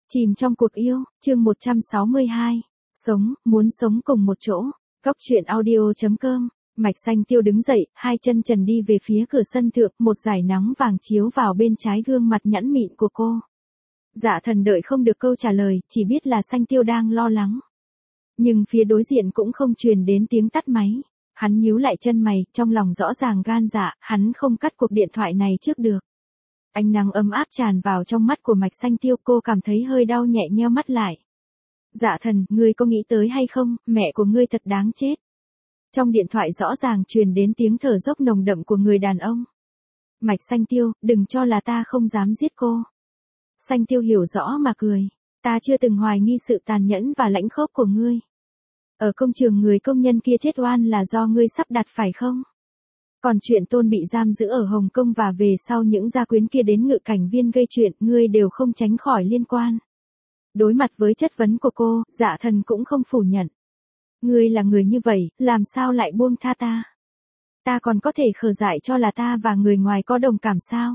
Chìm trong cuộc yêu, chương 162. Muốn sống cùng một chỗ. Góc truyện audio.com. Mạch Xanh Tiêu đứng dậy, hai chân trần đi về phía cửa sân thượng, một dải nắng vàng chiếu vào bên trái gương mặt nhẵn mịn của cô. Dạ Thần đợi không được câu trả lời, chỉ biết là Xanh Tiêu đang lo lắng. Nhưng phía đối diện cũng không truyền đến tiếng tắt máy. Hắn nhíu lại chân mày, trong lòng rõ ràng gan dạ, hắn không cắt cuộc điện thoại này trước được. Ánh nắng ấm áp tràn vào trong mắt của Mạch Xanh Tiêu, cô cảm thấy hơi đau nhẹ nheo mắt lại. Dạ Thần, ngươi có nghĩ tới hay không, mẹ của ngươi thật đáng chết. Trong điện thoại rõ ràng truyền đến tiếng thở dốc nồng đậm của người đàn ông. Mạch Xanh Tiêu, đừng cho là ta không dám giết cô. Xanh Tiêu hiểu rõ mà cười. Ta chưa từng hoài nghi sự tàn nhẫn và lãnh khốc của ngươi. Ở công trường người công nhân kia chết oan là do ngươi sắp đặt phải không? Còn chuyện Tôn bị giam giữ ở Hồng Kông và về sau những gia quyến kia đến ngự cảnh viên gây chuyện, ngươi đều không tránh khỏi liên quan. Đối mặt với chất vấn của cô, Dạ Thần cũng không phủ nhận. Ngươi là người như vậy, làm sao lại buông tha ta? Ta còn có thể khờ dại cho là ta và người ngoài có đồng cảm sao?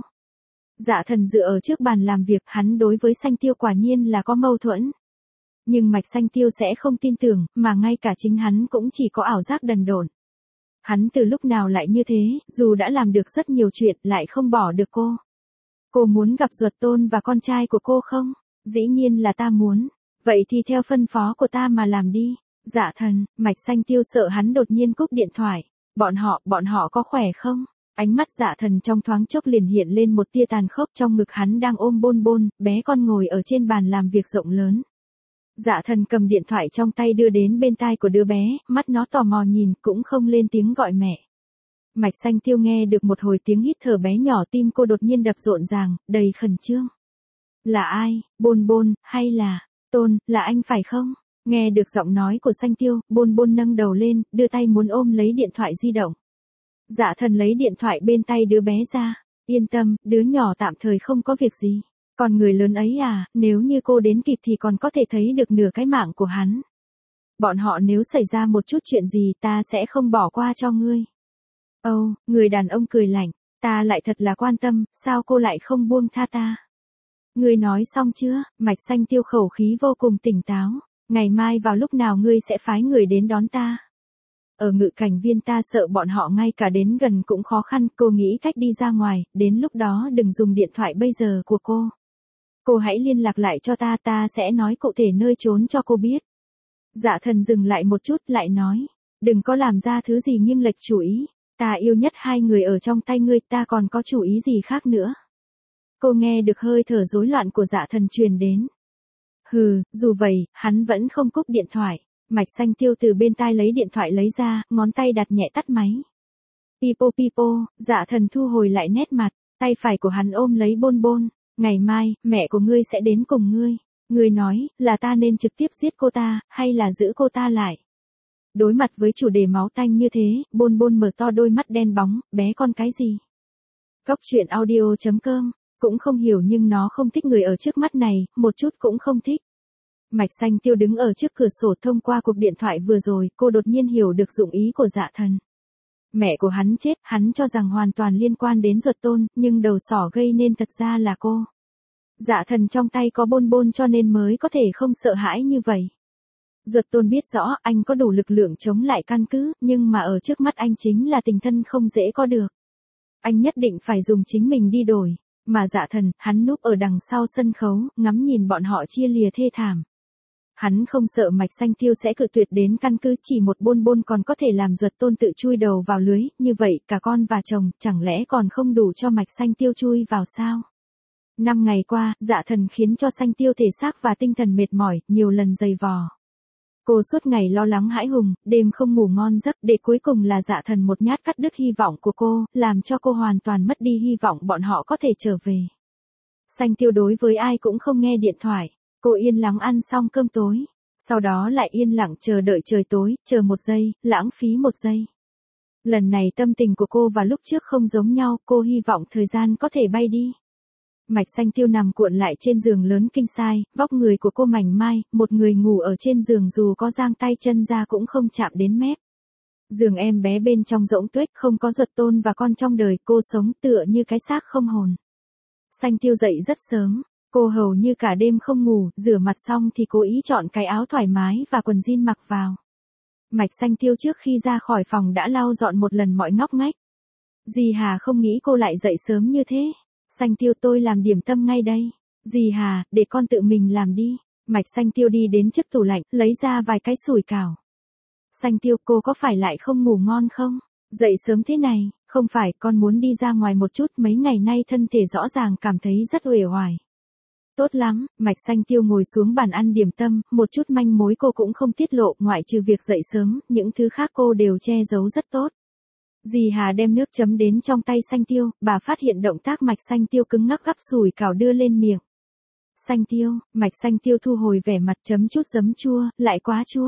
Dạ Thần dựa ở trước bàn làm việc, hắn đối với Xanh Tiêu quả nhiên là có mâu thuẫn. Nhưng Mạch Xanh Tiêu sẽ không tin tưởng, mà ngay cả chính hắn cũng chỉ có ảo giác đần độn. Hắn từ lúc nào lại như thế, dù đã làm được rất nhiều chuyện, lại không bỏ được cô. Cô muốn gặp ruột Tôn và con trai của cô không? Dĩ nhiên là ta muốn. Vậy thì theo phân phó của ta mà làm đi. Dạ Thần, Mạch Xanh Tiêu sợ hắn đột nhiên cúp điện thoại. Bọn họ có khỏe không? Ánh mắt Dạ Thần trong thoáng chốc liền hiện lên một tia tàn khốc, trong ngực hắn đang ôm Bôn Bôn, bé con ngồi ở trên bàn làm việc rộng lớn. Dạ Thần cầm điện thoại trong tay đưa đến bên tai của đứa bé, mắt nó tò mò nhìn, cũng không lên tiếng gọi mẹ. Mạch Xanh Tiêu nghe được một hồi tiếng hít thở bé nhỏ, tim cô đột nhiên đập rộn ràng, đầy khẩn trương. Là ai, Bôn Bôn, hay là, Tôn, là anh phải không? Nghe được giọng nói của Xanh Tiêu, Bôn Bôn nâng đầu lên, đưa tay muốn ôm lấy điện thoại di động. Dạ Thần lấy điện thoại bên tay đứa bé ra. Yên tâm, đứa nhỏ tạm thời không có việc gì. Còn người lớn ấy à, nếu như cô đến kịp thì còn có thể thấy được nửa cái mạng của hắn. Bọn họ nếu xảy ra một chút chuyện gì ta sẽ không bỏ qua cho ngươi. Người đàn ông cười lạnh, ta lại thật là quan tâm, sao cô lại không buông tha ta? Ngươi nói xong chưa? Mạch Xanh Tiêu khẩu khí vô cùng tỉnh táo. Ngày mai vào lúc nào ngươi sẽ phái người đến đón ta? Ở ngự cảnh viên ta sợ bọn họ ngay cả đến gần cũng khó khăn, cô nghĩ cách đi ra ngoài, đến lúc đó đừng dùng điện thoại bây giờ của cô. Cô hãy liên lạc lại cho ta sẽ nói cụ thể nơi trốn cho cô biết. Dạ Thần dừng lại một chút lại nói, đừng có làm ra thứ gì nhưng lệch chủ ý, ta yêu nhất hai người ở trong tay ngươi, ta còn có chủ ý gì khác nữa. Cô nghe được hơi thở rối loạn của Dạ Thần truyền đến. Dù vậy, hắn vẫn không cúp điện thoại. Mạch Xanh Tiêu từ bên tai lấy điện thoại lấy ra, ngón tay đặt nhẹ tắt máy. Pipo, Dạ Thần thu hồi lại nét mặt, tay phải của hắn ôm lấy Bôn Bôn. Ngày mai, mẹ của ngươi sẽ đến cùng ngươi. Ngươi nói, là ta nên trực tiếp giết cô ta, hay là giữ cô ta lại? Đối mặt với chủ đề máu tanh như thế, Bôn Bôn mở to đôi mắt đen bóng, bé con cái gì? Góc truyện audio.com, cũng không hiểu nhưng nó không thích người ở trước mắt này, một chút cũng không thích. Mạch Xanh Tiêu đứng ở trước cửa sổ, thông qua cuộc điện thoại vừa rồi, cô đột nhiên hiểu được dụng ý của Dạ Thần. Mẹ của hắn chết, hắn cho rằng hoàn toàn liên quan đến ruột Tôn, nhưng đầu sỏ gây nên thật ra là cô. Dạ Thần trong tay có Bôn Bôn cho nên mới có thể không sợ hãi như vậy. Ruột Tôn biết rõ anh có đủ lực lượng chống lại căn cứ, nhưng mà ở trước mắt anh chính là tình thân không dễ có được. Anh nhất định phải dùng chính mình đi đổi. Mà Dạ Thần, hắn núp ở đằng sau sân khấu, ngắm nhìn bọn họ chia lìa thê thảm. Hắn không sợ Mạch Xanh Tiêu sẽ cự tuyệt đến căn cứ, chỉ một Bôn Bôn còn có thể làm ruột Tôn tự chui đầu vào lưới, như vậy cả con và chồng, chẳng lẽ còn không đủ cho Mạch Xanh Tiêu chui vào sao? 5 ngày qua, Dạ Thần khiến cho Xanh Tiêu thể xác và tinh thần mệt mỏi, nhiều lần giày vò. Cô suốt ngày lo lắng hãi hùng, đêm không ngủ ngon giấc, để cuối cùng là Dạ Thần một nhát cắt đứt hy vọng của cô, làm cho cô hoàn toàn mất đi hy vọng bọn họ có thể trở về. Xanh Tiêu đối với ai cũng không nghe điện thoại. Cô yên lặng ăn xong cơm tối, sau đó lại yên lặng chờ đợi trời tối, chờ 1 giây, lãng phí 1 giây. Lần này tâm tình của cô và lúc trước không giống nhau, cô hy vọng thời gian có thể bay đi. Mạch Xanh Tiêu nằm cuộn lại trên giường lớn king size, vóc người của cô mảnh mai, một người ngủ ở trên giường dù có giang tay chân ra cũng không chạm đến mép. Giường em bé bên trong rỗng tuếch, không có ruột Tôn và con trong đời, cô sống tựa như cái xác không hồn. Xanh Tiêu dậy rất sớm. Cô hầu như cả đêm không ngủ, rửa mặt xong thì cố ý chọn cái áo thoải mái và quần jean mặc vào. Mạch Xanh Tiêu trước khi ra khỏi phòng đã lau dọn một lần mọi ngóc ngách. Dì Hà không nghĩ cô lại dậy sớm như thế. Xanh Tiêu, tôi làm điểm tâm ngay đây. Dì Hà, để con tự mình làm đi. Mạch Xanh Tiêu đi đến trước tủ lạnh, lấy ra vài cái sủi cảo. Xanh Tiêu, cô có phải lại không ngủ ngon không? Dậy sớm thế này, không phải, con muốn đi ra ngoài một chút, mấy ngày nay thân thể rõ ràng cảm thấy rất uể oải. Tốt lắm, Mạch Xanh Tiêu ngồi xuống bàn ăn điểm tâm, một chút manh mối cô cũng không tiết lộ, ngoại trừ việc dậy sớm, những thứ khác cô đều che giấu rất tốt. Dì Hà đem nước chấm đến trong tay Xanh Tiêu, bà phát hiện động tác Mạch Xanh Tiêu cứng ngắc gắp sủi cảo đưa lên miệng. Xanh Tiêu, Mạch Xanh Tiêu thu hồi vẻ mặt chấm chút giấm chua, lại quá chua.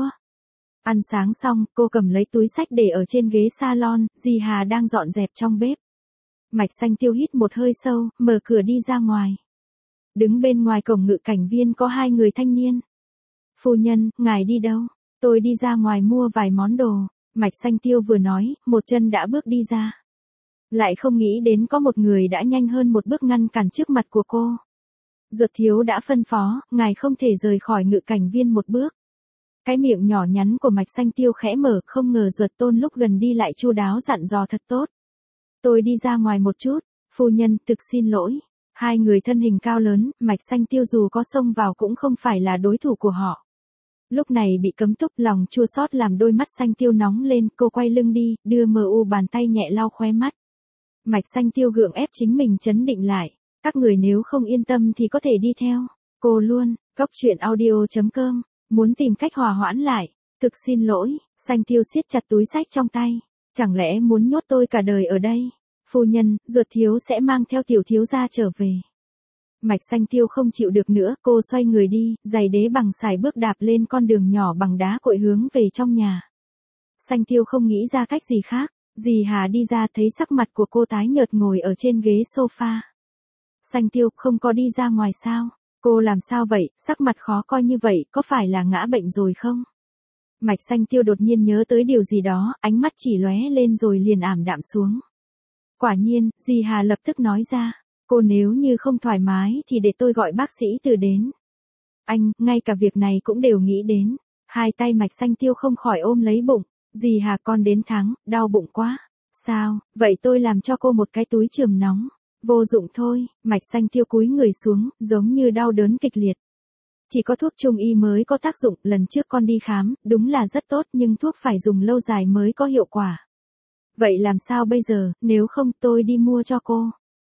Ăn sáng xong, cô cầm lấy túi xách để ở trên ghế salon, dì Hà đang dọn dẹp trong bếp. Mạch Xanh Tiêu hít một hơi sâu, mở cửa đi ra ngoài. Đứng bên ngoài cổng ngự cảnh viên có hai người thanh niên. Phu nhân, ngài đi đâu? Tôi đi ra ngoài mua vài món đồ. Mạch Xanh Tiêu vừa nói, một chân đã bước đi ra. Lại không nghĩ đến có một người đã nhanh hơn một bước ngăn cản trước mặt của cô. Duật thiếu đã phân phó, ngài không thể rời khỏi ngự cảnh viên một bước. Cái miệng nhỏ nhắn của Mạch Xanh Tiêu khẽ mở, không ngờ Duật tôn lúc gần đi lại chu đáo dặn dò thật tốt. Tôi đi ra ngoài một chút, phu nhân, thực xin lỗi. Hai người thân hình cao lớn, Mạch Xanh Tiêu dù có xông vào cũng không phải là đối thủ của họ. Lúc này bị cấm túc, lòng chua xót làm đôi mắt Xanh Tiêu nóng lên, cô quay lưng đi, đưa mờ u bàn tay nhẹ lau khóe mắt. Mạch Xanh Tiêu gượng ép chính mình trấn định lại. Các người nếu không yên tâm thì có thể đi theo. Cô luôn, Góc Truyện Audio.com, muốn tìm cách hòa hoãn lại. Thực xin lỗi, Xanh Tiêu siết chặt túi xách trong tay. Chẳng lẽ muốn nhốt tôi cả đời ở đây? Phu nhân, Duật thiếu sẽ mang theo tiểu thiếu gia trở về. Mạch Xanh Tiêu không chịu được nữa, cô xoay người đi, giày đế bằng sải bước đạp lên con đường nhỏ bằng đá cội hướng về trong nhà. Xanh Tiêu không nghĩ ra cách gì khác, dì Hà đi ra thấy sắc mặt của cô tái nhợt ngồi ở trên ghế sofa. Xanh Tiêu, không có đi ra ngoài sao? Cô làm sao vậy, sắc mặt khó coi như vậy, có phải là ngã bệnh rồi không? Mạch Xanh Tiêu đột nhiên nhớ tới điều gì đó, ánh mắt chỉ lóe lên rồi liền ảm đạm xuống. Quả nhiên, dì Hà lập tức nói ra, cô nếu như không thoải mái thì để tôi gọi bác sĩ Từ đến. Anh, ngay cả việc này cũng đều nghĩ đến. Hai tay Mạch Xanh Tiêu không khỏi ôm lấy bụng. Dì Hà, con đến tháng, đau bụng quá. Sao, vậy tôi làm cho cô một cái túi chườm nóng. Vô dụng thôi, Mạch Xanh Tiêu cúi người xuống, giống như đau đớn kịch liệt. Chỉ có thuốc trung y mới có tác dụng, lần trước con đi khám, đúng là rất tốt nhưng thuốc phải dùng lâu dài mới có hiệu quả. Vậy làm sao bây giờ, nếu không tôi đi mua cho cô.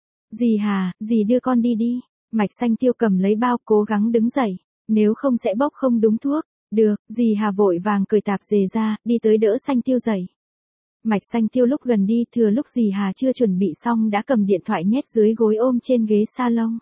Dì Hà, dì đưa con đi đi. Mạch Xanh Tiêu cầm lấy bao, cố gắng đứng dậy. Nếu không sẽ bốc không đúng thuốc. Được, dì Hà vội vàng cởi tạp dề ra, đi tới đỡ Xanh Tiêu dậy. Mạch Xanh Tiêu lúc gần đi, thừa lúc dì Hà chưa chuẩn bị xong đã cầm điện thoại nhét dưới gối ôm trên ghế salon.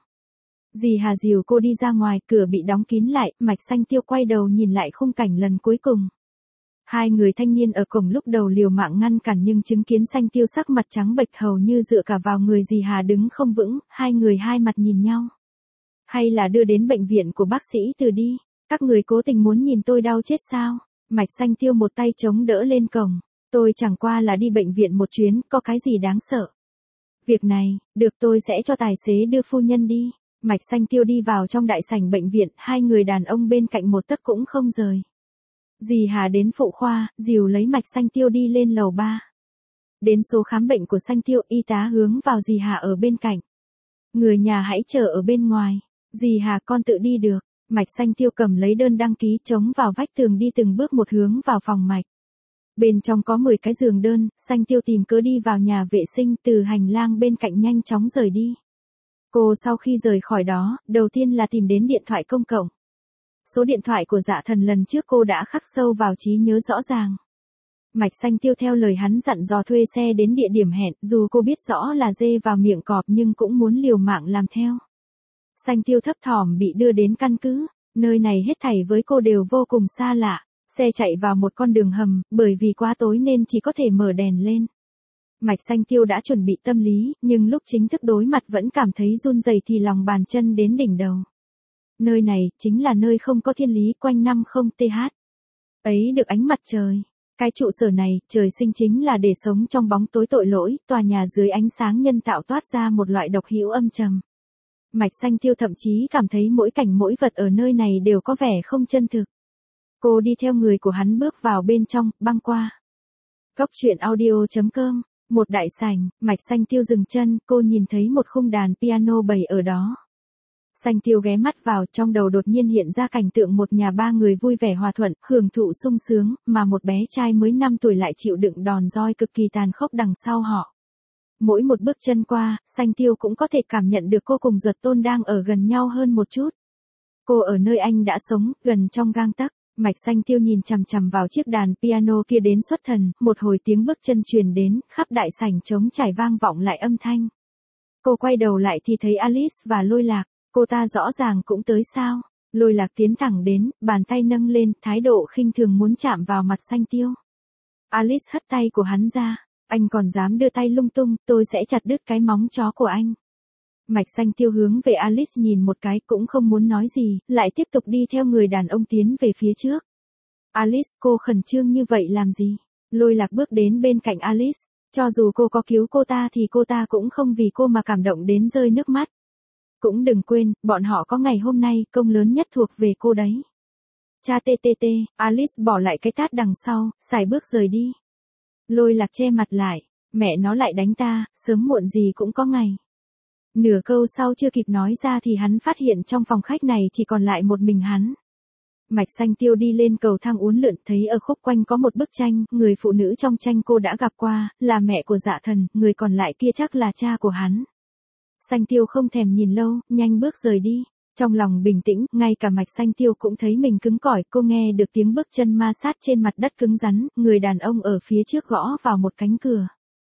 Dì Hà dìu cô đi ra ngoài, cửa bị đóng kín lại, Mạch Xanh Tiêu quay đầu nhìn lại khung cảnh lần cuối cùng. Hai người thanh niên ở cổng lúc đầu liều mạng ngăn cản nhưng chứng kiến Xanh Tiêu sắc mặt trắng bệch hầu như dựa cả vào người dì Hà đứng không vững, hai người hai mặt nhìn nhau. Hay là đưa đến bệnh viện của bác sĩ Từ đi, các người cố tình muốn nhìn tôi đau chết sao? Mạch Xanh Tiêu một tay chống đỡ lên cổng, tôi chẳng qua là đi bệnh viện một chuyến, có cái gì đáng sợ. Việc này, được tôi sẽ cho tài xế đưa phu nhân đi. Mạch Xanh Tiêu đi vào trong đại sảnh bệnh viện, hai người đàn ông bên cạnh một tấc cũng không rời. Dì Hà đến phụ khoa, dìu lấy Mạch Xanh Tiêu đi lên lầu 3. Đến số khám bệnh của Xanh Tiêu, y tá hướng vào dì Hà ở bên cạnh. Người nhà hãy chờ ở bên ngoài. Dì Hà, con tự đi được. Mạch Xanh Tiêu cầm lấy đơn đăng ký chống vào vách tường đi từng bước một hướng vào phòng mạch. Bên trong có 10 cái giường đơn, Xanh Tiêu tìm cớ đi vào nhà vệ sinh, từ hành lang bên cạnh nhanh chóng rời đi. Cô sau khi rời khỏi đó, đầu tiên là tìm đến điện thoại công cộng. Số điện thoại của Dạ Thần lần trước cô đã khắc sâu vào trí nhớ rõ ràng. Mạch Xanh Tiêu theo lời hắn dặn dò thuê xe đến địa điểm hẹn, dù cô biết rõ là dê vào miệng cọp nhưng cũng muốn liều mạng làm theo. Xanh Tiêu thấp thỏm bị đưa đến căn cứ, nơi này hết thảy với cô đều vô cùng xa lạ. Xe chạy vào một con đường hầm, bởi vì quá tối nên chỉ có thể mở đèn lên. Mạch Xanh Tiêu đã chuẩn bị tâm lý, nhưng lúc chính thức đối mặt vẫn cảm thấy run rẩy thì lòng bàn chân đến đỉnh đầu. Nơi này, chính là nơi không có thiên lý, quanh năm không th. Ấy được ánh mặt trời. Cái trụ sở này, trời sinh chính là để sống trong bóng tối tội lỗi, tòa nhà dưới ánh sáng nhân tạo toát ra một loại độc hữu âm trầm. Mạch Xanh Tiêu thậm chí cảm thấy mỗi cảnh mỗi vật ở nơi này đều có vẻ không chân thực. Cô đi theo người của hắn bước vào bên trong, băng qua. Góc truyện audio.com, một đại sảnh, Mạch Xanh Tiêu dừng chân, cô nhìn thấy một khung đàn piano bày ở đó. Xanh Tiêu ghé mắt vào, trong đầu đột nhiên hiện ra cảnh tượng một nhà ba người vui vẻ hòa thuận, hưởng thụ sung sướng, mà một bé trai mới 5 tuổi lại chịu đựng đòn roi cực kỳ tàn khốc đằng sau họ. Mỗi một bước chân qua, Xanh Tiêu cũng có thể cảm nhận được cô cùng Duật Tôn đang ở gần nhau hơn một chút. Cô ở nơi anh đã sống, gần trong gang tấc. Mạch Xanh Tiêu nhìn chằm chằm vào chiếc đàn piano kia đến xuất thần, một hồi tiếng bước chân truyền đến, khắp đại sảnh trống trải vang vọng lại âm thanh. Cô quay đầu lại thì thấy Alice và Lôi Lạc, cô ta rõ ràng cũng tới sao. Lôi Lạc tiến thẳng đến, bàn tay nâng lên, thái độ khinh thường muốn chạm vào mặt Xanh Tiêu. Alice hất tay của hắn ra, anh còn dám đưa tay lung tung, tôi sẽ chặt đứt cái móng chó của anh. Mạch Xanh Tiêu hướng về Alice nhìn một cái cũng không muốn nói gì, lại tiếp tục đi theo người đàn ông tiến về phía trước. Alice, cô khẩn trương như vậy làm gì? Lôi Lạc bước đến bên cạnh Alice, cho dù cô có cứu cô ta thì cô ta cũng không vì cô mà cảm động đến rơi nước mắt. Cũng đừng quên, bọn họ có ngày hôm nay, công lớn nhất thuộc về cô đấy. Cha TTT, Alice bỏ lại cái tát đằng sau, sải bước rời đi. Lôi Lạc che mặt lại, mẹ nó lại đánh ta, sớm muộn gì cũng có ngày. Nửa câu sau chưa kịp nói ra thì hắn phát hiện trong phòng khách này chỉ còn lại một mình hắn. Mạch Xanh Tiêu đi lên cầu thang uốn lượn, thấy ở khúc quanh có một bức tranh, người phụ nữ trong tranh cô đã gặp qua, là mẹ của Dạ Thần, người còn lại kia chắc là cha của hắn. Xanh Tiêu không thèm nhìn lâu, nhanh bước rời đi. Trong lòng bình tĩnh, ngay cả Mạch Xanh Tiêu cũng thấy mình cứng cỏi, cô nghe được tiếng bước chân ma sát trên mặt đất cứng rắn, người đàn ông ở phía trước gõ vào một cánh cửa.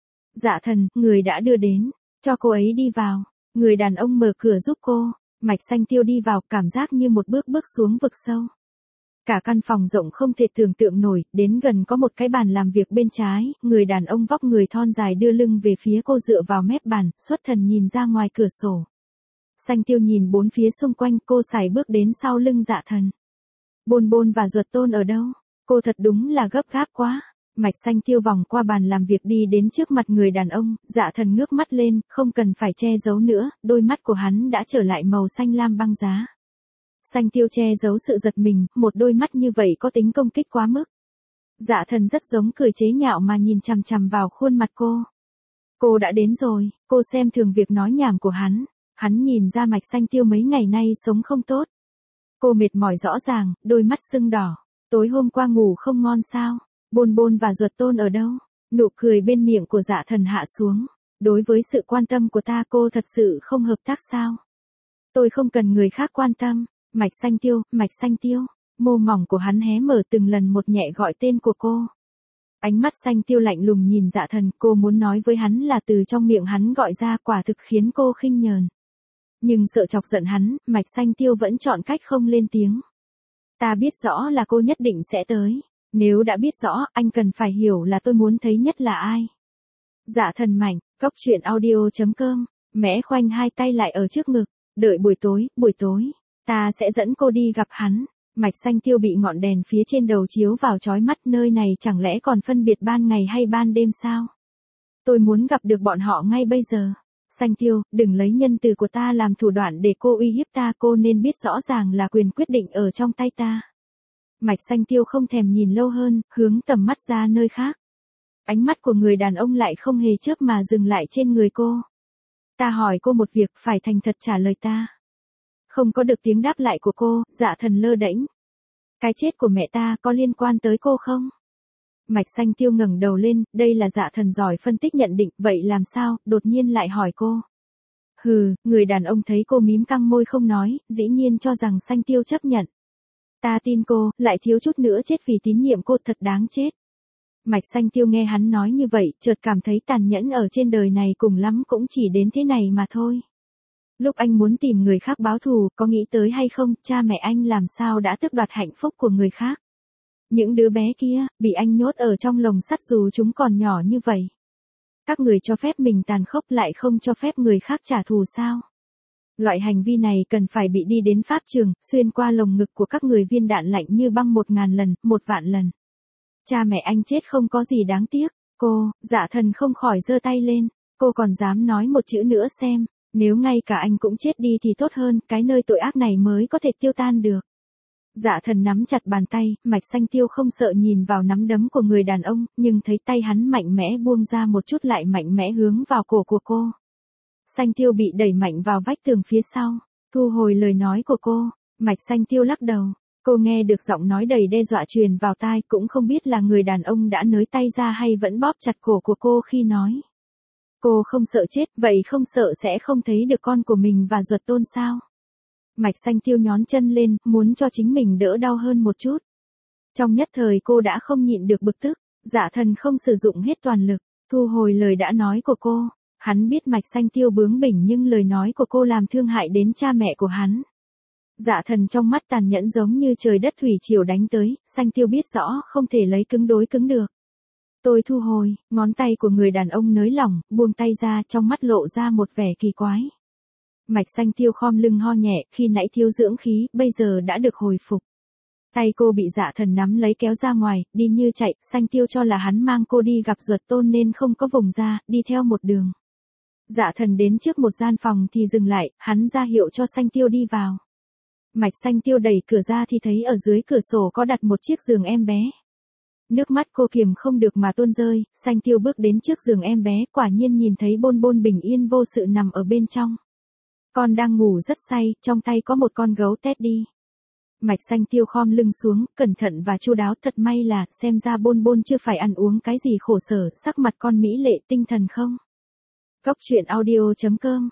Dạ Thần, người đã đưa đến, cho cô ấy đi vào. Người đàn ông mở cửa giúp cô, Mạch Xanh Tiêu đi vào, cảm giác như một bước xuống vực sâu. Cả căn phòng rộng không thể tưởng tượng nổi, đến gần có một cái bàn làm việc bên trái, người đàn ông vóc người thon dài đưa lưng về phía cô dựa vào mép bàn, xuất thần nhìn ra ngoài cửa sổ. Xanh Tiêu nhìn bốn phía xung quanh, cô sải bước đến sau lưng Dạ Thần. Bôn Bôn và Duật Tôn ở đâu? Cô thật đúng là gấp gáp quá. Mạch Xanh Tiêu vòng qua bàn làm việc đi đến trước mặt người đàn ông, Dạ Thần ngước mắt lên, không cần phải che giấu nữa, đôi mắt của hắn đã trở lại màu xanh lam băng giá. Xanh Tiêu che giấu sự giật mình, một đôi mắt như vậy có tính công kích quá mức. Dạ Thần rất giống cười chế nhạo mà nhìn chằm chằm vào khuôn mặt cô. Cô đã đến rồi, cô xem thường việc nói nhảm của hắn. Hắn nhìn ra Mạch Xanh Tiêu mấy ngày nay sống không tốt. Cô mệt mỏi rõ ràng, đôi mắt sưng đỏ. Tối hôm qua ngủ không ngon sao? Bôn Bôn và Duật Tôn ở đâu? Nụ cười bên miệng của Dạ Thần hạ xuống. Đối với sự quan tâm của ta cô thật sự không hợp tác sao? Tôi không cần người khác quan tâm. Mạch Xanh Tiêu, Mạch Xanh Tiêu. Môi mỏng của hắn hé mở từng lần một nhẹ gọi tên của cô. Ánh mắt Xanh Tiêu lạnh lùng nhìn Dạ Thần, cô muốn nói với hắn là từ trong miệng hắn gọi ra, quả thực khiến cô khinh nhờn. Nhưng sợ chọc giận hắn, Mạch Xanh Tiêu vẫn chọn cách không lên tiếng. Ta biết rõ là cô nhất định sẽ tới. Nếu đã biết rõ, anh cần phải hiểu là tôi muốn thấy nhất là ai. Dạ Thần mạnh, góc truyện audio.com, mẽ khoanh hai tay lại ở trước ngực, đợi buổi tối, ta sẽ dẫn cô đi gặp hắn. Mạch Xanh Tiêu bị ngọn đèn phía trên đầu chiếu vào chói mắt, nơi này chẳng lẽ còn phân biệt ban ngày hay ban đêm sao? Tôi muốn gặp được bọn họ ngay bây giờ. Xanh Tiêu, đừng lấy nhân từ của ta làm thủ đoạn để cô uy hiếp ta, cô nên biết rõ ràng là quyền quyết định ở trong tay ta. Mạch Xanh Tiêu không thèm nhìn lâu hơn, hướng tầm mắt ra nơi khác. Ánh mắt của người đàn ông lại không hề chớp mà dừng lại trên người cô. Ta hỏi cô một việc, phải thành thật trả lời ta. Không có được tiếng đáp lại của cô, Dạ Thần lơ đễnh. Cái chết của mẹ ta có liên quan tới cô không? Mạch Xanh Tiêu ngẩng đầu lên, đây là Dạ Thần giỏi phân tích nhận định, vậy làm sao, đột nhiên lại hỏi cô. Hừ, người đàn ông thấy cô mím căng môi không nói, dĩ nhiên cho rằng Xanh Tiêu chấp nhận. Ta tin cô, lại thiếu chút nữa chết vì tín nhiệm cô, thật đáng chết. Mạch Xanh Tiêu nghe hắn nói như vậy, chợt cảm thấy tàn nhẫn ở trên đời này cùng lắm cũng chỉ đến thế này mà thôi. Lúc anh muốn tìm người khác báo thù, có nghĩ tới hay không, cha mẹ anh làm sao đã tước đoạt hạnh phúc của người khác. Những đứa bé kia, bị anh nhốt ở trong lồng sắt dù chúng còn nhỏ như vậy. Các người cho phép mình tàn khốc lại không cho phép người khác trả thù sao? Loại hành vi này cần phải bị đi đến pháp trường, xuyên qua lồng ngực của các người viên đạn lạnh như băng 1000 lần, 1.000.000 lần. Cha mẹ anh chết không có gì đáng tiếc. Cô, Dạ Thần không khỏi giơ tay lên. Cô còn dám nói một chữ nữa xem. Nếu ngay cả anh cũng chết đi thì tốt hơn, cái nơi tội ác này mới có thể tiêu tan được. Dạ thần nắm chặt bàn tay, Mạch Xanh Tiêu không sợ nhìn vào nắm đấm của người đàn ông, nhưng thấy tay hắn mạnh mẽ buông ra một chút lại mạnh mẽ hướng vào cổ của cô. Xanh Tiêu bị đẩy mạnh vào vách tường phía sau, thu hồi lời nói của cô, Mạch Xanh Tiêu lắc đầu. Cô nghe được giọng nói đầy đe dọa truyền vào tai, cũng không biết là người đàn ông đã nới tay ra hay vẫn bóp chặt cổ của cô khi nói. Cô không sợ chết, vậy không sợ sẽ không thấy được con của mình và Duật Tôn sao? Mạch Xanh Tiêu nhón chân lên, muốn cho chính mình đỡ đau hơn một chút. Trong nhất thời cô đã không nhịn được bực tức, Dạ thần không sử dụng hết toàn lực, thu hồi lời đã nói của cô. Hắn biết Mạch Xanh Tiêu bướng bỉnh nhưng lời nói của cô làm thương hại đến cha mẹ của hắn. Dạ thần trong mắt tàn nhẫn giống như trời đất thủy triều đánh tới, Xanh Tiêu biết rõ không thể lấy cứng đối cứng được. Tôi thu hồi, ngón tay của người đàn ông nới lỏng, buông tay ra, trong mắt lộ ra một vẻ kỳ quái. Mạch Xanh Tiêu khom lưng ho nhẹ, khi nãy thiếu dưỡng khí, bây giờ đã được hồi phục. Tay cô bị Dạ thần nắm lấy kéo ra ngoài, đi như chạy, Xanh Tiêu cho là hắn mang cô đi gặp Duật Tôn nên không có vùng ra, đi theo một đường. Dạ thần đến trước một gian phòng thì dừng lại, hắn ra hiệu cho Xanh Tiêu đi vào. Mạch Xanh Tiêu đẩy cửa ra thì thấy ở dưới cửa sổ có đặt một chiếc giường em bé. Nước mắt cô kiềm không được mà tuôn rơi, Xanh Tiêu bước đến trước giường em bé, quả nhiên nhìn thấy Bôn Bôn bình yên vô sự nằm ở bên trong. Con đang ngủ rất say, trong tay có một con gấu Teddy. Mạch Xanh Tiêu khom lưng xuống, cẩn thận và chu đáo, thật may là, xem ra Bôn Bôn chưa phải ăn uống cái gì khổ sở, sắc mặt con mỹ lệ tinh thần không. Góc truyện audio.com,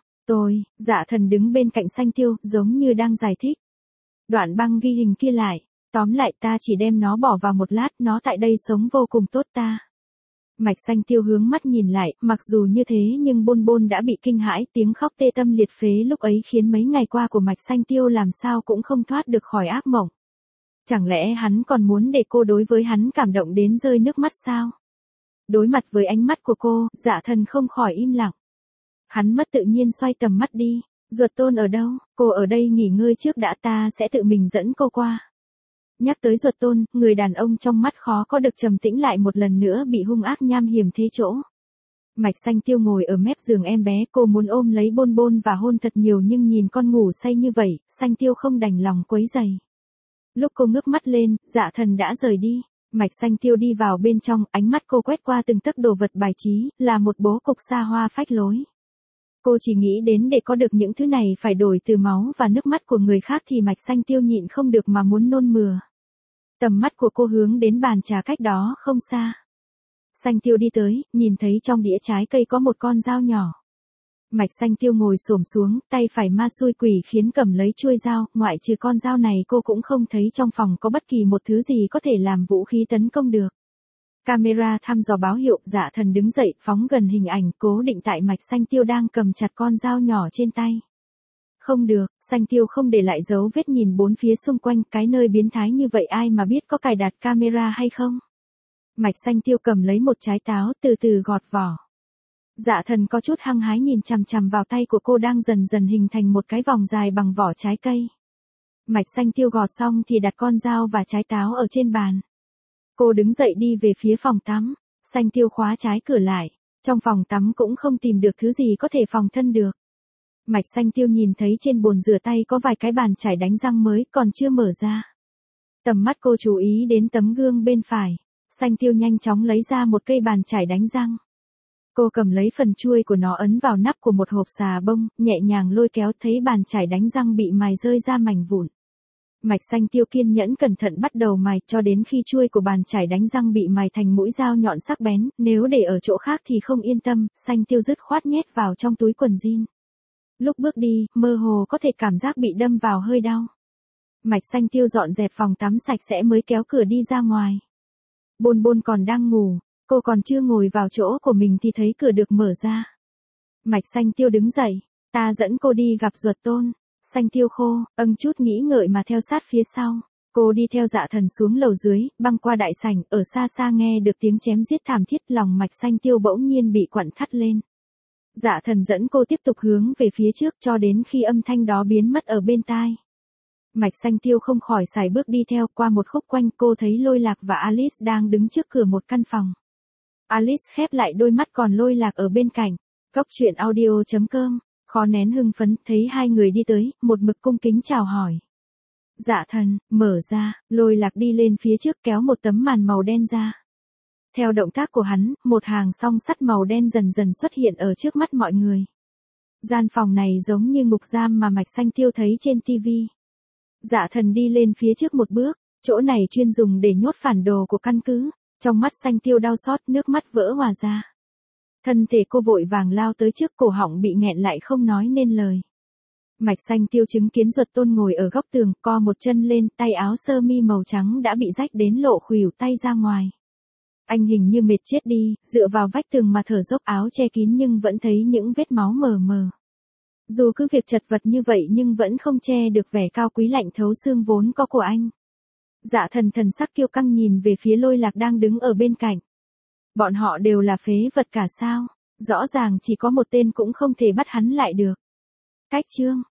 Dạ thần đứng bên cạnh Xanh Tiêu, giống như đang giải thích. Đoạn băng ghi hình kia lại, tóm lại ta chỉ đem nó bỏ vào một lát, nó tại đây sống vô cùng tốt ta. Mạch Xanh Tiêu hướng mắt nhìn lại, mặc dù như thế nhưng Bôn Bôn đã bị kinh hãi, tiếng khóc tê tâm liệt phế lúc ấy khiến mấy ngày qua của Mạch Xanh Tiêu làm sao cũng không thoát được khỏi ác mộng. Chẳng lẽ hắn còn muốn để cô đối với hắn cảm động đến rơi nước mắt sao? Đối mặt với ánh mắt của cô, Dạ thần không khỏi im lặng. Hắn mất tự nhiên xoay tầm mắt đi. Duật Tôn ở đâu? Cô ở đây nghỉ ngơi trước đã, ta sẽ tự mình dẫn cô qua. Nhắc tới Duật Tôn, người đàn ông trong mắt khó có được trầm tĩnh lại một lần nữa bị hung ác nham hiểm thế chỗ. Mạch Xanh Tiêu ngồi ở mép giường em bé, cô muốn ôm lấy Bôn Bôn và hôn thật nhiều nhưng nhìn con ngủ say như vậy, Xanh Tiêu không đành lòng quấy rầy. Lúc cô ngước mắt lên, Dạ thần đã rời đi. Mạch Xanh Tiêu đi vào bên trong, ánh mắt cô quét qua từng tấc đồ vật bài trí, là một bố cục xa hoa phách lối. Cô chỉ nghĩ đến để có được những thứ này phải đổi từ máu và nước mắt của người khác thì Mạch Xanh Tiêu nhịn không được mà muốn nôn mửa. Tầm mắt của cô hướng đến bàn trà cách đó không xa. Xanh Tiêu đi tới, nhìn thấy trong đĩa trái cây có một con dao nhỏ. Mạch Xanh Tiêu ngồi xổm xuống, tay phải ma xui quỷ khiến cầm lấy chuôi dao, ngoại trừ con dao này cô cũng không thấy trong phòng có bất kỳ một thứ gì có thể làm vũ khí tấn công được. Camera thăm dò báo hiệu, Dạ thần đứng dậy, phóng gần hình ảnh, cố định tại Mạch Xanh Tiêu đang cầm chặt con dao nhỏ trên tay. Không được, Xanh Tiêu không để lại dấu vết nhìn bốn phía xung quanh, cái nơi biến thái như vậy ai mà biết có cài đặt camera hay không. Mạch Xanh Tiêu cầm lấy một trái táo, từ từ gọt vỏ. Dạ thần có chút hăng hái nhìn chằm chằm vào tay của cô đang dần dần hình thành một cái vòng dài bằng vỏ trái cây. Mạch Xanh Tiêu gọt xong thì đặt con dao và trái táo ở trên bàn. Cô đứng dậy đi về phía phòng tắm, Xanh Tiêu khóa trái cửa lại, trong phòng tắm cũng không tìm được thứ gì có thể phòng thân được. Mạch Xanh Tiêu nhìn thấy trên bồn rửa tay có vài cái bàn chải đánh răng mới còn chưa mở ra. Tầm mắt cô chú ý đến tấm gương bên phải, Xanh Tiêu nhanh chóng lấy ra một cây bàn chải đánh răng. Cô cầm lấy phần chuôi của nó ấn vào nắp của một hộp xà bông, nhẹ nhàng lôi kéo thấy bàn chải đánh răng bị mài rơi ra mảnh vụn. Mạch Xanh Tiêu kiên nhẫn cẩn thận bắt đầu mài cho đến khi chuôi của bàn chải đánh răng bị mài thành mũi dao nhọn sắc bén, nếu để ở chỗ khác thì không yên tâm, Xanh Tiêu dứt khoát nhét vào trong túi quần jean. Lúc bước đi, mơ hồ có thể cảm giác bị đâm vào hơi đau. Mạch Xanh Tiêu dọn dẹp phòng tắm sạch sẽ mới kéo cửa đi ra ngoài. Bôn Bôn còn đang ngủ, cô còn chưa ngồi vào chỗ của mình thì thấy cửa được mở ra. Mạch Xanh Tiêu đứng dậy, ta dẫn cô đi gặp Duật Tôn. Xanh Tiêu khô, chút nghĩ ngợi mà theo sát phía sau. Cô đi theo Dạ thần xuống lầu dưới, băng qua đại sảnh, ở xa xa nghe được tiếng chém giết thảm thiết, lòng Mạch Xanh Tiêu bỗng nhiên bị quặn thắt lên. Dạ thần dẫn cô tiếp tục hướng về phía trước cho đến khi âm thanh đó biến mất ở bên tai. Mạch Xanh Tiêu không khỏi sải bước đi theo, qua một khúc quanh cô thấy Lôi Lạc và Alice đang đứng trước cửa một căn phòng. Alice khép lại đôi mắt còn Lôi Lạc ở bên cạnh. Góc truyện audio.com Khó nén hưng phấn, thấy hai người đi tới, một mực cung kính chào hỏi. Dạ thần, mở ra, Lôi Lạc đi lên phía trước kéo một tấm màn màu đen ra. Theo động tác của hắn, một hàng song sắt màu đen dần dần xuất hiện ở trước mắt mọi người. Gian phòng này giống như ngục giam mà Mạch Xanh Tiêu thấy trên tivi. Dạ thần đi lên phía trước một bước, chỗ này chuyên dùng để nhốt phản đồ của căn cứ. Trong mắt Xanh Tiêu đau xót, nước mắt vỡ hòa ra. Thân thể cô vội vàng lao tới trước, cổ họng bị nghẹn lại không nói nên lời. Mạch Xanh Tiêu chứng kiến Duật Tôn ngồi ở góc tường, co một chân lên, tay áo sơ mi màu trắng đã bị rách đến lộ khuỷu tay ra ngoài. Anh hình như mệt chết đi, dựa vào vách tường mà thở dốc, áo che kín nhưng vẫn thấy những vết máu mờ mờ. Dù cứ việc chật vật như vậy nhưng vẫn không che được vẻ cao quý lạnh thấu xương vốn có của anh. Dạ thần thần sắc kiêu căng nhìn về phía Lôi Lạc đang đứng ở bên cạnh. Bọn họ đều là phế vật cả sao? Rõ ràng chỉ có một tên cũng không thể bắt hắn lại được. Cách chương